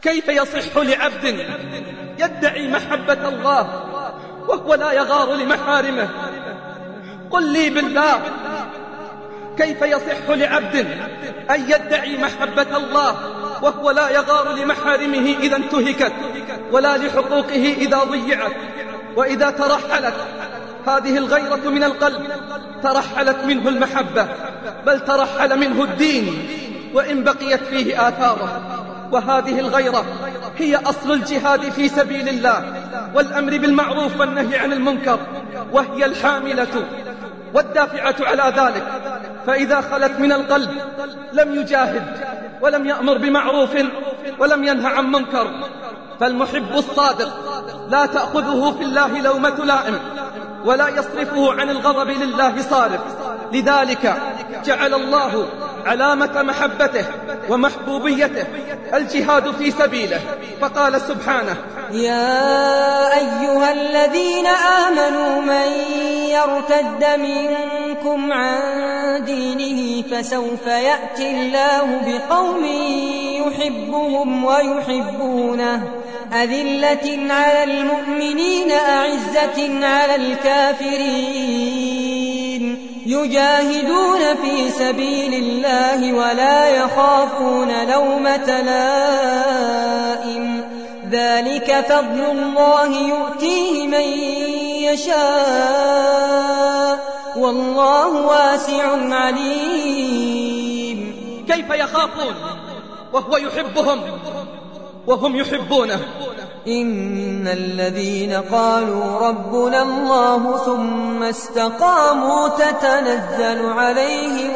كيف يصح لعبد يدعي محبة الله وهو لا يغار لمحارمه؟ قل لي بالله، كيف يصح لعبد أن يدعي محبة الله وهو لا يغار لمحارمه إذا انتهكت، ولا لحقوقه إذا ضيعت وإذا ترحلت؟ هذه الغيرة من القلب، ترحلت منه المحبة، بل ترحل منه الدين وإن بقيت فيه آثاره. وهذه الغيرة هي أصل الجهاد في سبيل الله والأمر بالمعروف والنهي عن المنكر، وهي الحاملة والدافعة على ذلك. فإذا خلت من القلب لم يجاهد ولم يأمر بمعروف ولم ينهى عن منكر. فالمحب الصادق لا تأخذه في الله لومة لائم، ولا يصرفه عن الغضب لله صارف. لذلك جعل الله علامة محبته ومحبوبيته الجهاد في سبيله، فقال سبحانه: يا أيها الذين آمنوا من يرتد منكم عن دينه فسوف يأتي الله بقوم يحبهم ويحبونه، أذلة على المؤمنين أعزة على الكافرين، يجاهدون في سبيل الله ولا يخافون لومة لائم، ذلك فضل الله يؤتيه من يشاء والله واسع عليم. كيف يخافون وهو يحبهم وهم يحبونه؟ إن الذين قالوا ربنا الله ثم استقاموا تتنزل عليهم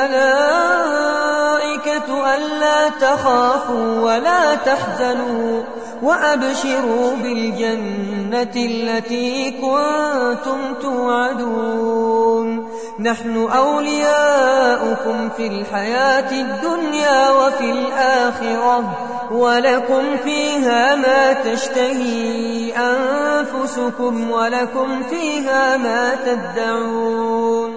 الملائكة ألا تخافوا ولا تحزنوا وأبشروا بالجنة التي كنتم توعدون، نحن أولياؤكم في الحياة الدنيا وفي الآخرة، ولكم فيها ما تشتهي أنفسكم ولكم فيها ما تدعون.